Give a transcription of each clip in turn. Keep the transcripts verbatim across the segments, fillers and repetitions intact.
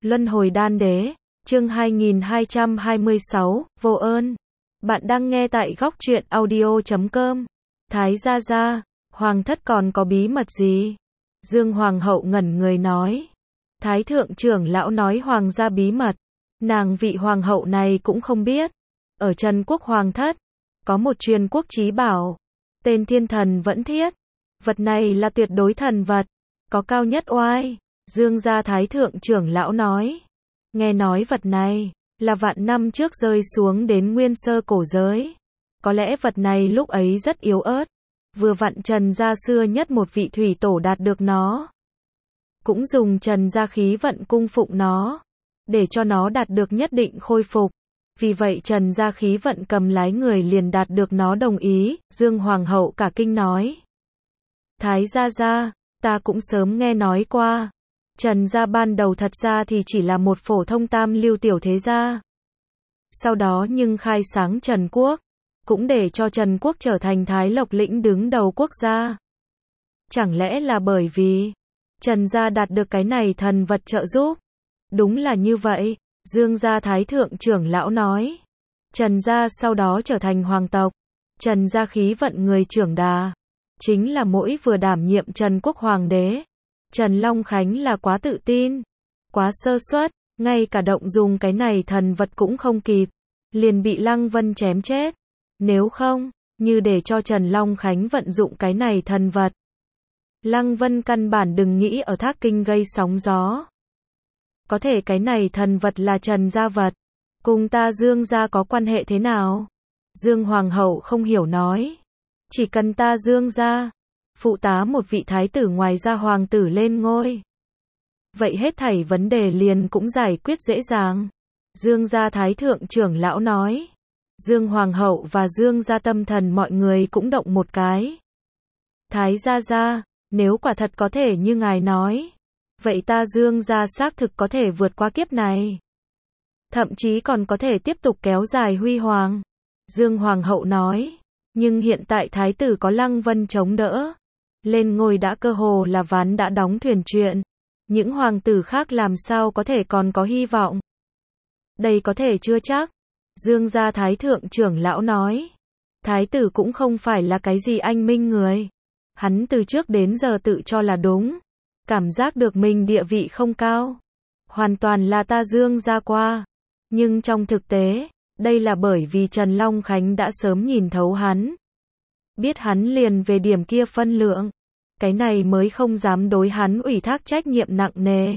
Luân hồi đan đế, chương hai nghìn hai trăm hai mươi sáu, vô ơn. Bạn đang nghe tại góc truyện audio chấm com. Thái gia gia, hoàng thất còn có bí mật gì? Dương hoàng hậu ngẩn người nói. Thái thượng trưởng lão nói hoàng gia bí mật. Nàng vị hoàng hậu này cũng không biết. Ở Trần quốc hoàng thất, có một truyền quốc chí bảo. Tên thiên thần vẫn thiết. Vật này là tuyệt đối thần vật. Có cao nhất oai. Dương gia thái thượng trưởng lão nói. Nghe nói vật này, là vạn năm trước rơi xuống đến nguyên sơ cổ giới. Có lẽ vật này lúc ấy rất yếu ớt. Vừa vặn Trần gia xưa nhất một vị thủy tổ đạt được nó. Cũng dùng Trần gia khí vận cung phụng nó. Để cho nó đạt được nhất định khôi phục. Vì vậy Trần gia khí vận cầm lái người liền đạt được nó đồng ý. Dương hoàng hậu cả kinh nói. Thái gia gia, ta cũng sớm nghe nói qua. Trần gia ban đầu thật ra thì chỉ là một phổ thông tam lưu tiểu thế gia. Sau đó nhưng khai sáng Trần quốc, cũng để cho Trần quốc trở thành Thái Lộc lĩnh đứng đầu quốc gia. Chẳng lẽ là bởi vì Trần gia đạt được cái này thần vật trợ giúp? Đúng là như vậy, Dương gia thái thượng trưởng lão nói. Trần gia sau đó trở thành hoàng tộc. Trần gia khí vận người trưởng đà, chính là mỗi vừa đảm nhiệm Trần quốc hoàng đế. Trần Long Khánh là quá tự tin, quá sơ suất, ngay cả động dùng cái này thần vật cũng không kịp, liền bị Lăng Vân chém chết. Nếu không, như để cho Trần Long Khánh vận dụng cái này thần vật, Lăng Vân căn bản đừng nghĩ ở Thác Kinh gây sóng gió. Có thể cái này thần vật là Trần gia vật, cùng ta Dương gia có quan hệ thế nào? Dương hoàng hậu không hiểu nói. Chỉ cần ta Dương gia phụ tá một vị thái tử ngoài ra hoàng tử lên ngôi, vậy hết thảy vấn đề liền cũng giải quyết dễ dàng. Dương gia thái thượng trưởng lão nói. Dương hoàng hậu và Dương gia tâm thần mọi người cũng động một cái. Thái gia gia, nếu quả thật có thể như ngài nói, vậy ta Dương gia xác thực có thể vượt qua kiếp này, thậm chí còn có thể tiếp tục kéo dài huy hoàng. Dương hoàng hậu nói. Nhưng hiện tại thái tử có Lăng Vân chống đỡ, lên ngôi đã cơ hồ là ván đã đóng thuyền chuyện. Những hoàng tử khác làm sao có thể còn có hy vọng? Đây có thể chưa chắc. Dương gia thái thượng trưởng lão nói. Thái tử cũng không phải là cái gì anh minh người. Hắn từ trước đến giờ tự cho là đúng. Cảm giác được mình địa vị không cao. Hoàn toàn là ta Dương gia qua. Nhưng trong thực tế, đây là bởi vì Trần Long Khánh đã sớm nhìn thấu hắn. Biết hắn liền về điểm kia phân lượng. Cái này mới không dám đối hắn ủy thác trách nhiệm nặng nề.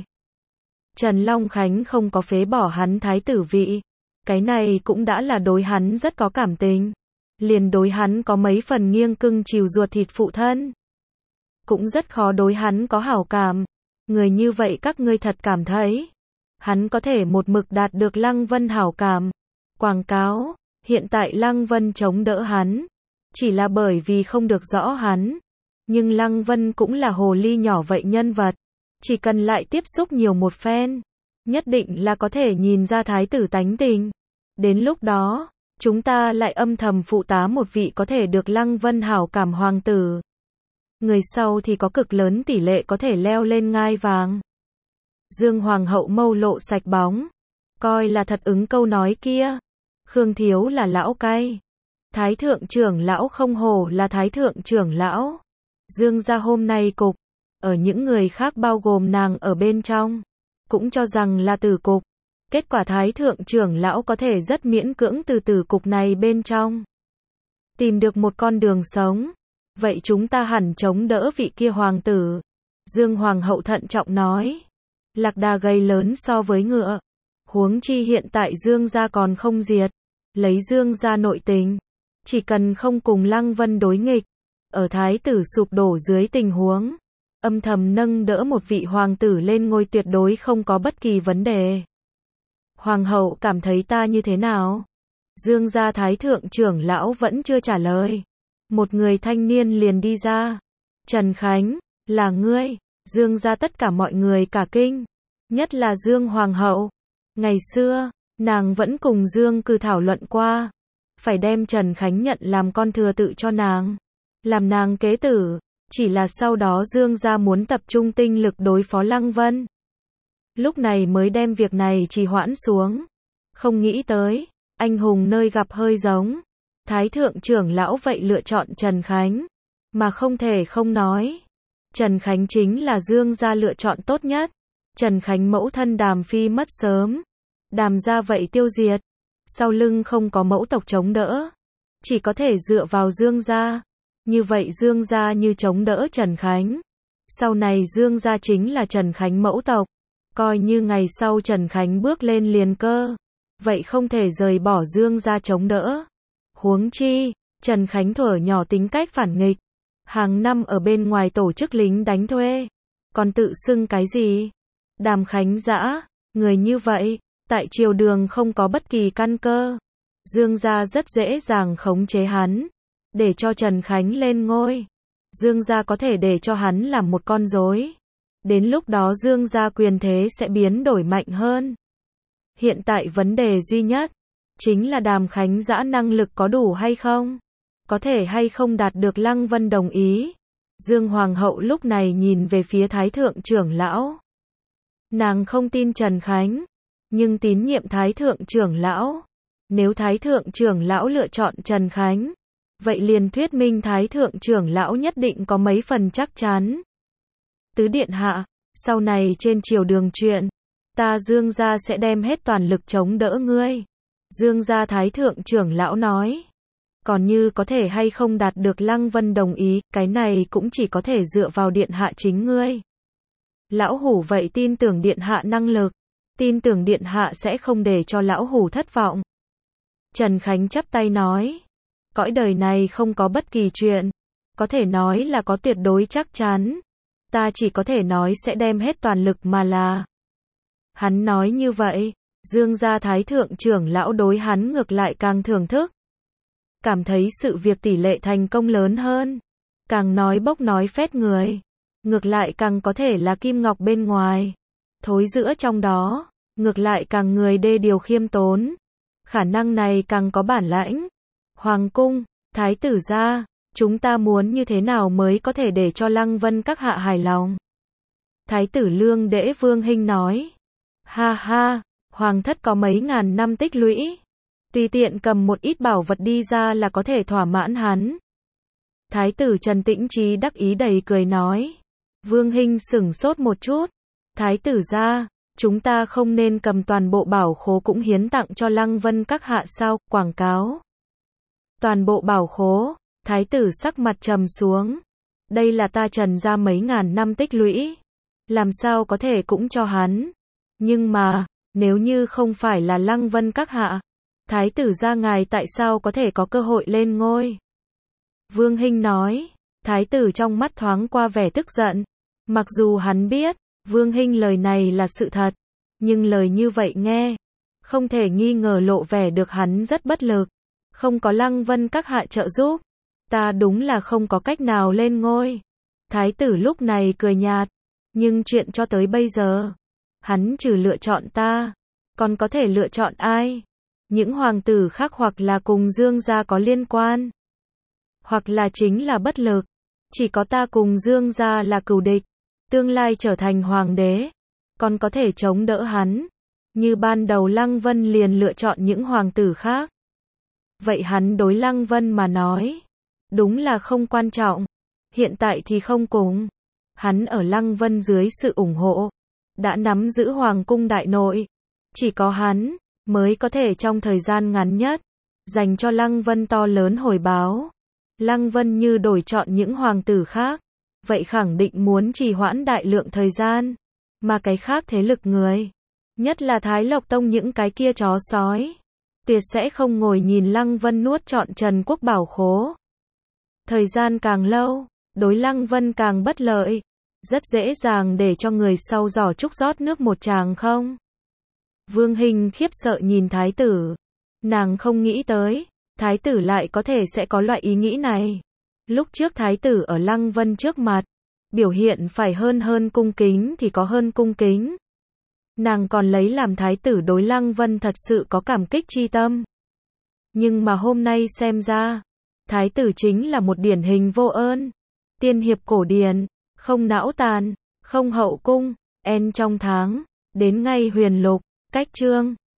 Trần Long Khánh không có phế bỏ hắn thái tử vị. Cái này cũng đã là đối hắn rất có cảm tình. Liền đối hắn có mấy phần nghiêng cưng chiều ruột thịt phụ thân. Cũng rất khó đối hắn có hảo cảm. Người như vậy các ngươi thật cảm thấy hắn có thể một mực đạt được Lăng Vân hảo cảm. Quảng cáo, hiện tại Lăng Vân chống đỡ hắn, chỉ là bởi vì không được rõ hắn. Nhưng Lăng Vân cũng là hồ ly nhỏ vậy nhân vật. Chỉ cần lại tiếp xúc nhiều một phen, nhất định là có thể nhìn ra thái tử tánh tình. Đến lúc đó, chúng ta lại âm thầm phụ tá một vị có thể được Lăng Vân hảo cảm hoàng tử. Người sau thì có cực lớn tỷ lệ có thể leo lên ngai vàng. Dương hoàng hậu mâu lộ sạch bóng, coi là thật ứng câu nói kia. Khương thiếu là lão cay. Thái thượng trưởng lão không hổ là thái thượng trưởng lão. Dương gia hôm nay cục, ở những người khác bao gồm nàng ở bên trong, cũng cho rằng là tử cục. Kết quả thái thượng trưởng lão có thể rất miễn cưỡng từ tử cục này bên trong tìm được một con đường sống. Vậy chúng ta hẳn chống đỡ vị kia hoàng tử. Dương hoàng hậu thận trọng nói. Lạc đà gầy lớn so với ngựa. Huống chi hiện tại Dương gia còn không diệt. Lấy Dương gia nội tình, chỉ cần không cùng Lăng Vân đối nghịch, ở thái tử sụp đổ dưới tình huống, âm thầm nâng đỡ một vị hoàng tử lên ngôi tuyệt đối không có bất kỳ vấn đề. Hoàng hậu cảm thấy ta như thế nào? Dương gia thái thượng trưởng lão vẫn chưa trả lời. Một người thanh niên liền đi ra. Trần Khánh, là ngươi? Dương gia tất cả mọi người cả kinh, nhất là Dương hoàng hậu. Ngày xưa, nàng vẫn cùng Dương Cư thảo luận qua, phải đem Trần Khánh nhận làm con thừa tự cho nàng, làm nàng kế tử. Chỉ là sau đó Dương gia muốn tập trung tinh lực đối phó Lăng Vân. lúc này mới đem việc này trì hoãn xuống. Không nghĩ tới, anh hùng nơi gặp hơi giống. Thái thượng trưởng lão vậy lựa chọn Trần Khánh, mà không thể không nói. Trần Khánh chính là Dương gia lựa chọn tốt nhất. Trần Khánh mẫu thân Đàm Phi mất sớm, Đàm gia vậy tiêu diệt, sau lưng không có mẫu tộc chống đỡ, chỉ có thể dựa vào Dương gia. Như vậy Dương gia như chống đỡ Trần Khánh. Sau này Dương gia chính là Trần Khánh mẫu tộc, coi như ngày sau Trần Khánh bước lên liền cơ, vậy không thể rời bỏ Dương gia chống đỡ. Huống chi, Trần Khánh thuở nhỏ tính cách phản nghịch, hàng năm ở bên ngoài tổ chức lính đánh thuê, còn tự xưng cái gì? Đàm Khánh Dã, người như vậy, tại triều đường không có bất kỳ căn cơ. Dương gia rất dễ dàng khống chế hắn, để cho Trần Khánh lên ngôi. Dương gia có thể để cho hắn làm một con rối. Đến lúc đó Dương gia quyền thế sẽ biến đổi mạnh hơn. Hiện tại vấn đề duy nhất chính là Đàm Khánh Dã năng lực có đủ hay không? Có thể hay không đạt được Lăng Vân đồng ý? Dương Hoàng hậu lúc này nhìn về phía Thái thượng trưởng lão. Nàng không tin Trần Khánh, nhưng tín nhiệm Thái thượng trưởng lão. Nếu Thái thượng trưởng lão lựa chọn Trần Khánh, vậy liền thuyết minh Thái thượng trưởng lão nhất định có mấy phần chắc chắn. Tứ điện hạ, sau này trên triều đường chuyện, ta Dương gia sẽ đem hết toàn lực chống đỡ ngươi. Dương gia Thái thượng trưởng lão nói. Còn như có thể hay không đạt được Lăng Vân đồng ý, cái này cũng chỉ có thể dựa vào điện hạ chính ngươi. Lão hủ vậy tin tưởng điện hạ năng lực, tin tưởng điện hạ sẽ không để cho lão hủ thất vọng. Trần Khánh chắp tay nói, cõi đời này không có bất kỳ chuyện, có thể nói là có tuyệt đối chắc chắn. Ta chỉ có thể nói sẽ đem hết toàn lực mà là. Hắn nói như vậy, Dương gia Thái thượng trưởng lão đối hắn ngược lại càng thưởng thức. Cảm thấy sự việc tỷ lệ thành công lớn hơn. Càng nói bốc nói phét người, ngược lại càng có thể là kim ngọc bên ngoài, thối giữa trong đó, ngược lại càng người đê điều khiêm tốn. Khả năng này càng có bản lãnh. Hoàng cung, thái tử gia, chúng ta muốn như thế nào mới có thể để cho Lăng Vân các hạ hài lòng? Thái tử Lương Đễ Vương Hinh nói. Ha ha, hoàng thất có mấy ngàn năm tích lũy, tùy tiện cầm một ít bảo vật đi ra là có thể thỏa mãn hắn. Thái tử Trần Tĩnh Chí đắc ý đầy cười nói. Vương Hinh sửng sốt một chút. Thái tử gia, chúng ta không nên cầm toàn bộ bảo khố cũng hiến tặng cho Lăng Vân các hạ sao? Quảng cáo. Toàn bộ bảo khố, thái tử sắc mặt trầm xuống. Đây là ta Trần gia mấy ngàn năm tích lũy, làm sao có thể cũng cho hắn. Nhưng mà, nếu như không phải là Lăng Vân các hạ, thái tử gia ngài tại sao có thể có cơ hội lên ngôi? Vương Hinh nói. Thái tử trong mắt thoáng qua vẻ tức giận. Mặc dù hắn biết, Vương Hinh lời này là sự thật, nhưng lời như vậy nghe, không thể nghi ngờ lộ vẻ được hắn rất bất lực. Không có Lăng Vân các hạ trợ giúp, ta đúng là không có cách nào lên ngôi. Thái tử lúc này cười nhạt, nhưng chuyện cho tới bây giờ, hắn trừ lựa chọn ta, còn có thể lựa chọn ai? Những hoàng tử khác hoặc là cùng Dương gia có liên quan, hoặc là chính là bất lực. Chỉ có ta cùng Dương gia là cừu địch, tương lai trở thành hoàng đế, còn có thể chống đỡ hắn. Như ban đầu Lăng Vân liền lựa chọn những hoàng tử khác, vậy hắn đối Lăng Vân mà nói, đúng là không quan trọng. Hiện tại thì không cùng. Hắn ở Lăng Vân dưới sự ủng hộ, đã nắm giữ hoàng cung đại nội. Chỉ có hắn, mới có thể trong thời gian ngắn nhất, dành cho Lăng Vân to lớn hồi báo. Lăng Vân như đổi chọn những hoàng tử khác, vậy khẳng định muốn trì hoãn đại lượng thời gian. Mà cái khác thế lực người, nhất là Thái Lộc Tông những cái kia chó sói, tuyệt sẽ không ngồi nhìn Lăng Vân nuốt trọn Trần Quốc bảo khố. Thời gian càng lâu, đối Lăng Vân càng bất lợi, rất dễ dàng để cho người sau giỏ trúc rót nước một tràng không. Vương Hinh khiếp sợ nhìn thái tử, nàng không nghĩ tới, thái tử lại có thể sẽ có loại ý nghĩ này. Lúc trước thái tử ở Lăng Vân trước mặt, biểu hiện phải hơn hơn cung kính thì có hơn cung kính. Nàng còn lấy làm thái tử đối Lăng Vân thật sự có cảm kích chi tâm. Nhưng mà hôm nay xem ra, thái tử chính là một điển hình vô ơn. Tiên hiệp cổ điển, không não tàn, không hậu cung, en trong tháng, đến ngay huyền lục, cách chương